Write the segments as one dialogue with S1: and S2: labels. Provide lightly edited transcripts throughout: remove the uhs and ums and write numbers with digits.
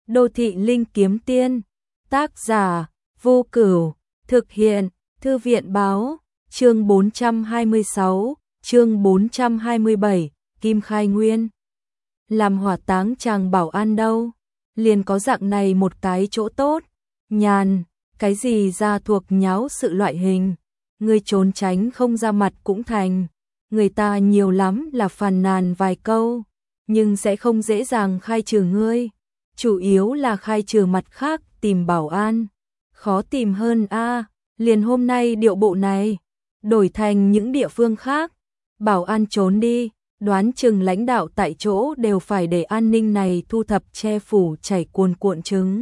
S1: Đô thị linh kiếm tiên, tác giả, Vô Cửu, thực hiện, Thư viện báo, chương 426, chương 427, Kim Khai Nguyên. Làm hỏa táng chàng bảo an đâu, liền có dạng này một cái chỗ tốt, nhàn, cái gì ra thuộc nháo sự loại hình, người trốn tránh không ra mặt cũng thành, người ta nhiều lắm là phàn nàn vài câu, nhưng sẽ không dễ dàng khai trừ ngươi. Chủ yếu là khai trừ mặt khác tìm bảo an, khó tìm hơn a. Liền hôm nay điệu bộ này, đổi thành những địa phương khác, bảo an trốn đi, đoán chừng lãnh đạo tại chỗ đều phải để an ninh này thu thập che phủ chảy cuồn cuộn trứng.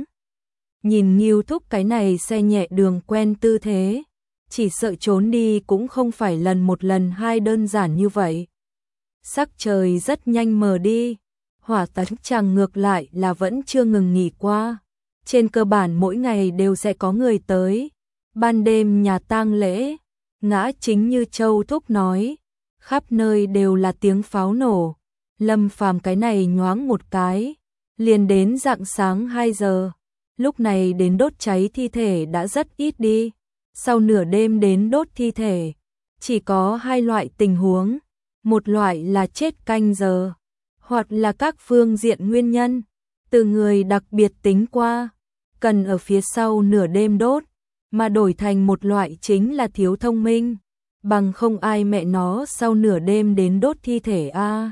S1: Nhìn Ngưu Thúc cái này xe nhẹ đường quen tư thế, chỉ sợ trốn đi cũng không phải lần một lần hai đơn giản như vậy. Sắc trời rất nhanh mờ đi. Hỏa táng chàng ngược lại là vẫn chưa ngừng nghỉ qua. Trên cơ bản mỗi ngày đều sẽ có người tới. Ban đêm nhà tang lễ, ngã chính như Châu Thúc nói, khắp nơi đều là tiếng pháo nổ. Lâm Phàm cái này nhoáng một cái, liền đến rạng sáng 2 giờ. Lúc này đến đốt cháy thi thể đã rất ít đi. Sau nửa đêm đến đốt thi thể, chỉ có hai loại tình huống. Một loại là chết canh giờ, hoặc là các phương diện nguyên nhân, từ người đặc biệt tính qua, cần ở phía sau nửa đêm đốt, mà đổi thành một loại chính là thiếu thông minh, bằng không ai mẹ nó sau nửa đêm đến đốt thi thể a.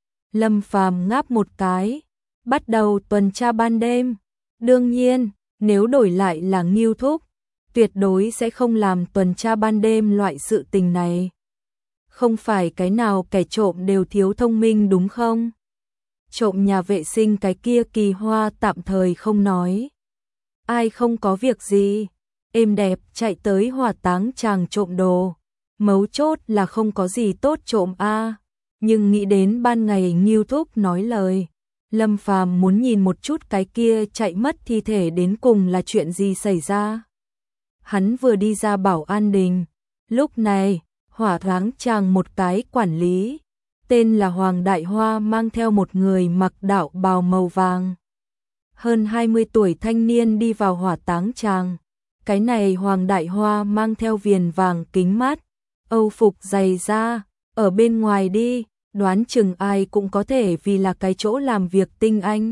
S1: Lâm Phàm ngáp một cái, bắt đầu tuần tra ban đêm. Đương nhiên, nếu đổi lại là Ngưu Thúc, tuyệt đối sẽ không làm tuần tra ban đêm loại sự tình này. Không phải cái nào kẻ trộm đều thiếu thông minh đúng không? Trộm nhà vệ sinh cái kia Kỳ Hoa tạm thời không nói. Ai không có việc gì, êm đẹp chạy tới hỏa táng chàng trộm đồ. Mấu chốt là không có gì tốt trộm a. Nhưng nghĩ đến ban ngày Ngưu Thúc nói lời, Lâm Phàm muốn nhìn một chút cái kia chạy mất thi thể đến cùng là chuyện gì xảy ra. Hắn vừa đi ra bảo an đình, lúc này hỏa táng chàng một cái quản lý, tên là Hoàng Đại Hoa mang theo một người mặc đạo bào màu vàng. Hơn 20 tuổi thanh niên đi vào hỏa táng chàng. Cái này Hoàng Đại Hoa mang theo viền vàng kính mát, âu phục dày da, ở bên ngoài đi, đoán chừng ai cũng có thể vì là cái chỗ làm việc tinh anh.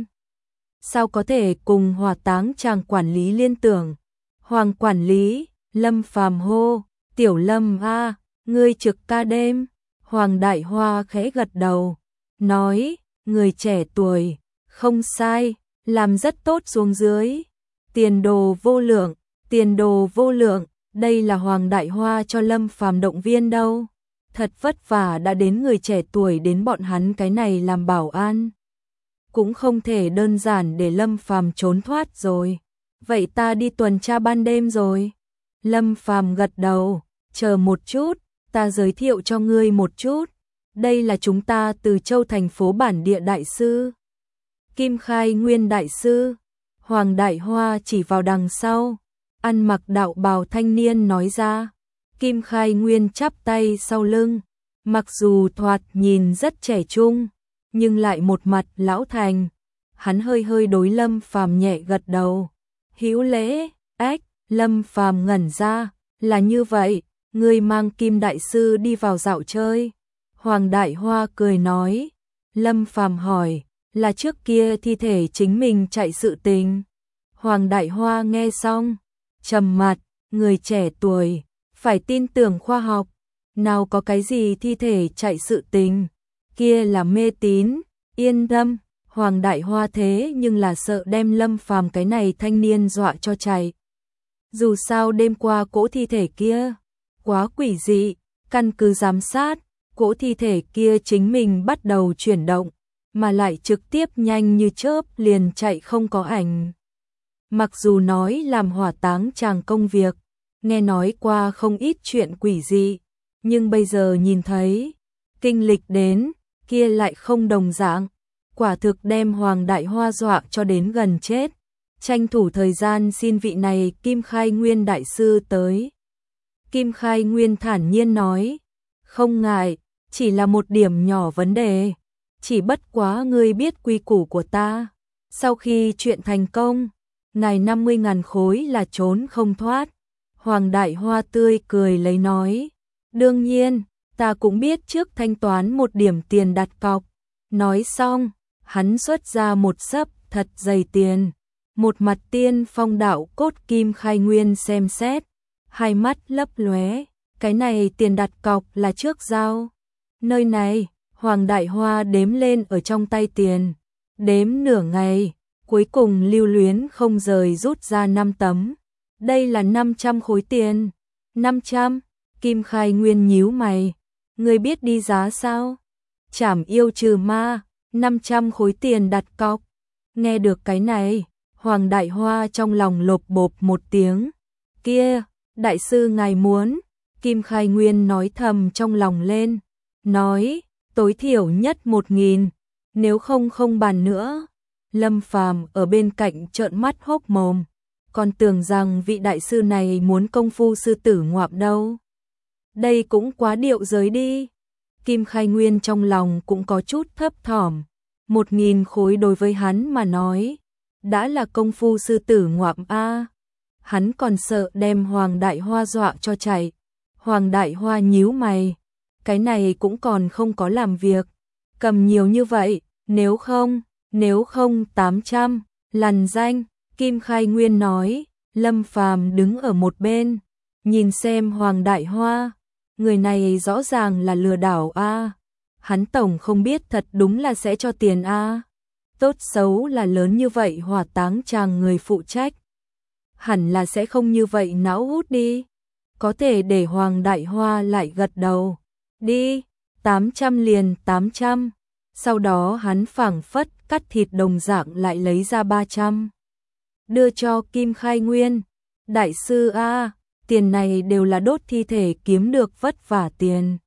S1: Sao có thể cùng hỏa táng chàng quản lý liên tưởng? Hoàng quản lý, Lâm Phàm hô, tiểu Lâm a, ngươi trực ca đêm. Hoàng Đại Hoa khẽ gật đầu, nói, người trẻ tuổi, không sai, làm rất tốt xuống dưới. Tiền đồ vô lượng, tiền đồ vô lượng, đây là Hoàng Đại Hoa cho Lâm Phàm động viên đâu. Thật vất vả đã đến người trẻ tuổi đến bọn hắn cái này làm bảo an. Cũng không thể đơn giản để Lâm Phàm trốn thoát rồi. Vậy ta đi tuần tra ban đêm rồi. Lâm Phàm gật đầu, chờ một chút, ta giới thiệu cho ngươi một chút. Đây là chúng ta từ Châu thành phố bản địa đại sư. Kim Khai Nguyên đại sư. Hoàng Đại Hoa chỉ vào đằng sau, ăn mặc đạo bào thanh niên nói ra. Kim Khai Nguyên chắp tay sau lưng, mặc dù thoạt nhìn rất trẻ trung, nhưng lại một mặt lão thành. Hắn hơi hơi đối Lâm Phàm nhẹ gật đầu. Hữu lễ, ếch, Lâm Phàm ngẩn ra, là như vậy, ngươi mang Kim đại sư đi vào dạo chơi. Hoàng Đại Hoa cười nói. Lâm Phàm hỏi, là trước kia thi thể chính mình chạy sự tình. Hoàng Đại Hoa nghe xong, trầm mặt, người trẻ tuổi, phải tin tưởng khoa học, nào có cái gì thi thể chạy sự tình, kia là mê tín, yên tâm. Hoàng Đại Hoa thế nhưng là sợ đem Lâm Phàm cái này thanh niên dọa cho chạy. Dù sao đêm qua cỗ thi thể kia quá quỷ dị, căn cứ giám sát, cỗ thi thể kia chính mình bắt đầu chuyển động, mà lại trực tiếp nhanh như chớp liền chạy không có ảnh. Mặc dù nói làm hỏa táng chàng công việc, nghe nói qua không ít chuyện quỷ dị, nhưng bây giờ nhìn thấy, kinh lịch đến, kia lại không đồng dạng, quả thực đem Hoàng Đại Hoa dọa cho đến gần chết. Tranh thủ thời gian xin vị này Kim Khai Nguyên đại sư tới. Kim Khai Nguyên thản nhiên nói, không ngại, chỉ là một điểm nhỏ vấn đề, chỉ bất quá ngươi biết quy củ của ta, Sau khi chuyện thành công, ngài 50.000 khối là trốn không thoát. Hoàng Đại Hoa tươi cười lấy nói, đương nhiên, ta cũng biết trước thanh toán một điểm tiền đặt cọc. Nói xong, hắn xuất ra một xấp thật dày tiền. Một mặt Tiên Phong đạo cốt Kim Khai Nguyên xem xét, hai mắt lấp lóe, cái này tiền đặt cọc là trước giao. Nơi này, Hoàng Đại Hoa đếm lên ở trong tay tiền, đếm nửa ngày, cuối cùng lưu luyến không rời rút ra 5 tấm. Đây là 500 khối tiền. 500, Kim Khai Nguyên nhíu mày, ngươi biết đi giá sao? Trảm yêu trừ ma, 500 khối tiền đặt cọc. Nghe được cái này, Hoàng Đại Hoa trong lòng lộp bộp một tiếng. Kia, đại sư ngài muốn, Kim Khai Nguyên nói thầm trong lòng lên, nói, tối thiểu nhất 1.000, nếu không không bàn nữa. Lâm Phàm ở bên cạnh trợn mắt hốc mồm, còn tưởng rằng vị đại sư này muốn công phu sư tử ngoạm đâu. Đây cũng quá điệu giới đi. Kim Khai Nguyên trong lòng cũng có chút thấp thỏm, 1.000 khối đối với hắn mà nói, đã là công phu sư tử ngoạm a. Hắn còn sợ đem Hoàng Đại Hoa dọa cho chạy. Hoàng Đại Hoa nhíu mày, cái này cũng còn không có làm việc, cầm nhiều như vậy, nếu không 800, lằn danh. Kim Khai Nguyên nói. Lâm Phàm đứng ở một bên, nhìn xem Hoàng Đại Hoa, người này rõ ràng là lừa đảo a. Hắn tổng không biết thật đúng là sẽ cho tiền a. Tốt xấu là lớn như vậy hỏa táng chàng người phụ trách, hẳn là sẽ không như vậy não hút đi. Có thể để Hoàng Đại Hoa lại gật đầu. Đi, 800 liền 800. Sau đó hắn phảng phất cắt thịt đồng dạng lại lấy ra 300. Đưa cho Kim Khai Nguyên. Đại sư a, tiền này đều là đốt thi thể kiếm được vất vả tiền.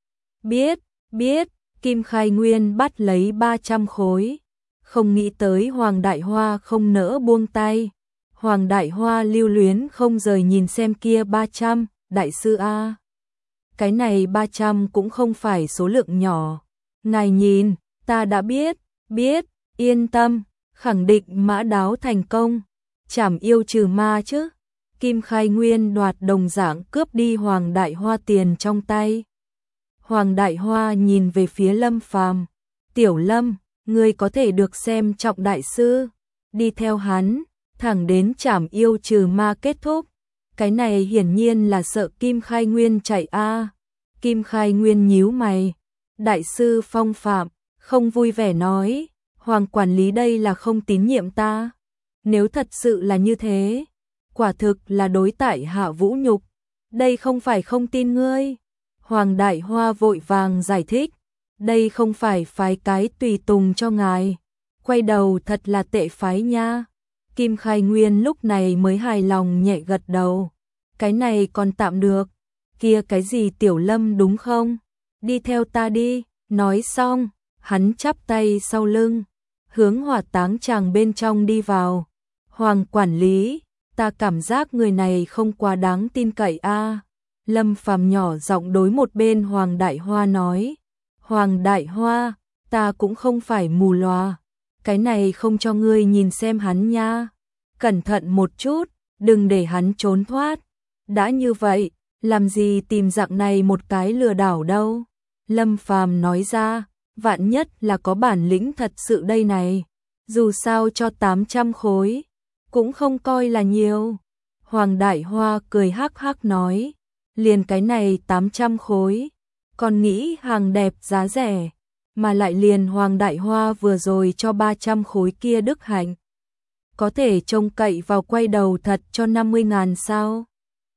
S1: Biết, Kim Khai Nguyên bắt lấy 300 khối. Không nghĩ tới Hoàng Đại Hoa không nỡ buông tay. Hoàng Đại Hoa lưu luyến không rời nhìn xem kia 300, đại sư a. Cái này 300 cũng không phải số lượng nhỏ. Ngài nhìn, ta đã biết, yên tâm, khẳng định mã đáo thành công. Trảm yêu trừ ma chứ. Kim Khai Nguyên đoạt đồng dạng cướp đi Hoàng Đại Hoa tiền trong tay. Hoàng Đại Hoa nhìn về phía Lâm Phàm, Tiểu Lâm, ngươi có thể được xem trọng đại sư, đi theo hắn, thẳng đến trảm yêu trừ ma kết thúc. Cái này hiển nhiên là sợ Kim Khai Nguyên chạy a. Kim Khai Nguyên nhíu mày, đại sư phong phạm, không vui vẻ nói, Hoàng quản lý đây là không tín nhiệm ta. Nếu thật sự là như thế, quả thực là đối tại hạ vũ nhục, đây không phải không tin ngươi. Hoàng Đại Hoa vội vàng giải thích, đây không phải phái cái tùy tùng cho ngài, quay đầu thật là tệ phái nha. Kim Khai Nguyên lúc này mới hài lòng nhẹ gật đầu, cái này còn tạm được, kia cái gì Tiểu Lâm đúng không? Đi theo ta đi. Nói xong, hắn chắp tay sau lưng, hướng hỏa táng chàng bên trong đi vào. Hoàng quản lý, ta cảm giác người này không quá đáng tin cậy a. Lâm Phàm nhỏ giọng đối một bên Hoàng Đại Hoa nói. Hoàng Đại Hoa, ta cũng không phải mù lòa, cái này không cho ngươi nhìn xem hắn nha. Cẩn thận một chút, đừng để hắn trốn thoát. Đã như vậy, làm gì tìm dạng này một cái lừa đảo đâu. Lâm Phàm nói ra, vạn nhất là có bản lĩnh thật sự đây này. Dù sao cho 800 khối, cũng không coi là nhiều. Hoàng Đại Hoa cười hắc hắc nói, liền cái này 800 khối, còn nghĩ hàng đẹp giá rẻ, mà lại liền Hoàng Đại Hoa vừa rồi cho 300 khối kia đức hạnh. Có thể trông cậy vào quay đầu thật cho 50.000 sao?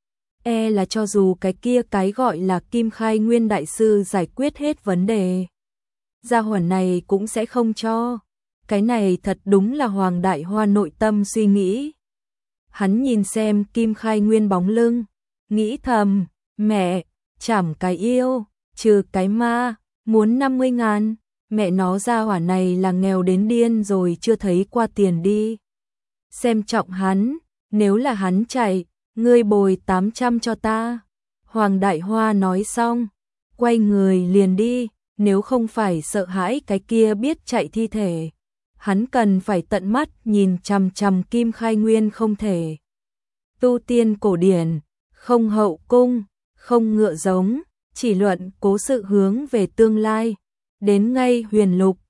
S1: E là cho dù cái kia cái gọi là Kim Khai Nguyên đại sư giải quyết hết vấn đề, gia hỏa này cũng sẽ không cho. Cái này thật đúng là Hoàng Đại Hoa nội tâm suy nghĩ. Hắn nhìn xem Kim Khai Nguyên bóng lưng, nghĩ thầm, mẹ, chảm cái yêu, trừ cái ma, muốn 50.000, mẹ nó gia hỏa này là nghèo đến điên rồi chưa thấy qua tiền đi. Xem trọng hắn, nếu là hắn chạy, ngươi bồi 800 cho ta. Hoàng Đại Hoa nói xong, quay người liền đi, nếu không phải sợ hãi cái kia biết chạy thi thể, hắn cần phải tận mắt nhìn chằm chằm Kim Khai Nguyên không thể. Tu tiên cổ điển, không hậu cung, không ngựa giống, chỉ luận cố sự hướng về tương lai. Đến ngay huyền lục,